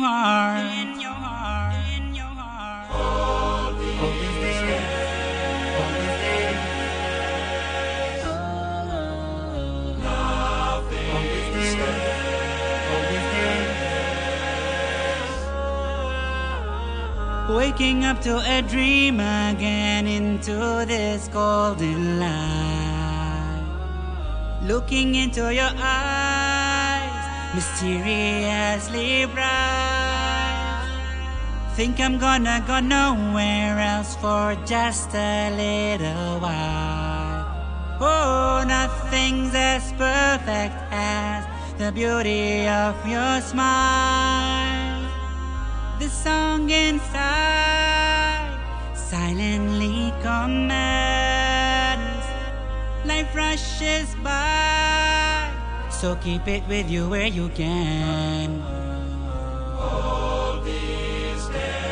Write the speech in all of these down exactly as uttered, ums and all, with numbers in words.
heart, in your heart, in your heart. All these days, all these days, nothing all these days, all these days. Waking up to a dream again, into this golden light. Looking into your eyes, mysteriously bright. Think I'm gonna go nowhere else for just a little while. Oh, nothing's as perfect as the beauty of your smile. The song inside silently commands. Life rushes by, so keep it with you where you can. All these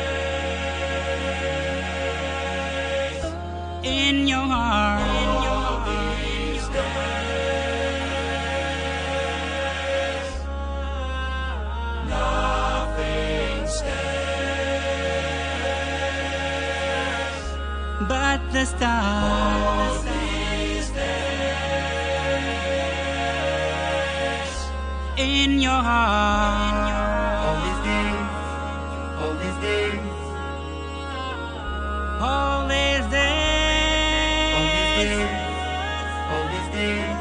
days, in your heart, in your heart, in your days, nothing stays but the stars. In your heart, all these days, all these days, all these days, all these days.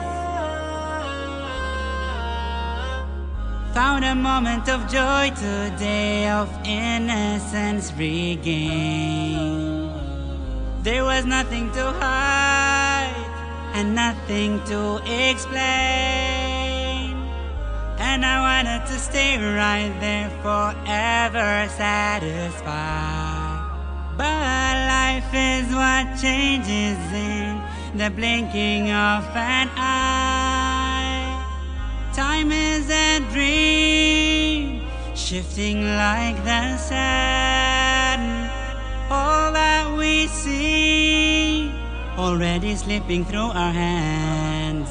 Found a moment of joy today, of innocence regained. There was nothing to hide and nothing to explain. And I wanted to stay right there forever satisfied. But life is what changes in the blinking of an eye. Time is a dream, shifting like the sand. All that we see already slipping through our hands.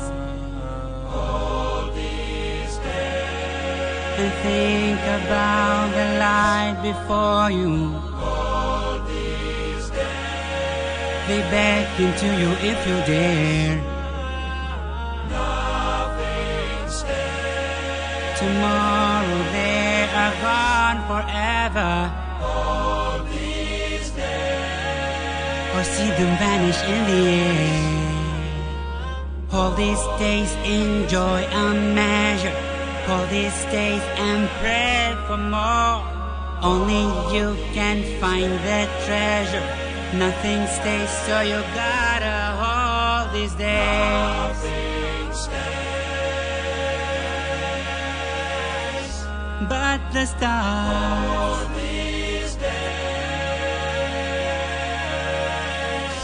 And think about the light before you. All these days, they beckon to you if you dare. Nothing stays. Tomorrow they are gone forever. All these days, or see them vanish in the air. All these days enjoy a measure. All these days and pray for more. Only you can find the treasure. Nothing stays, so you gotta hold these days. Nothing stays but the stars. All these days.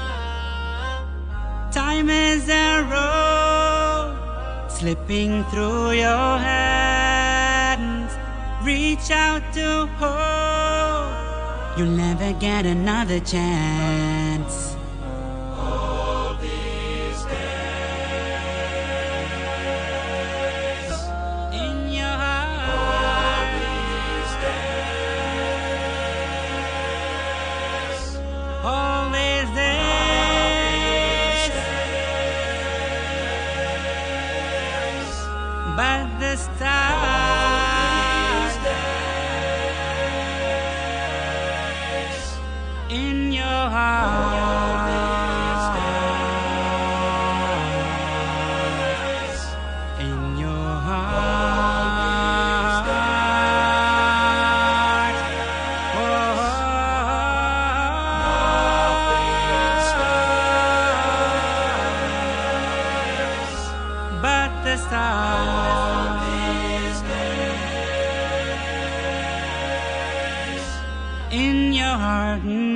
Time is a road slipping through your hands. Reach out to hold. You'll never get another chance. All these days, in your heart. All these days, all these days. But the stars in your heart, in your heart, oh, but the stars. In your heart.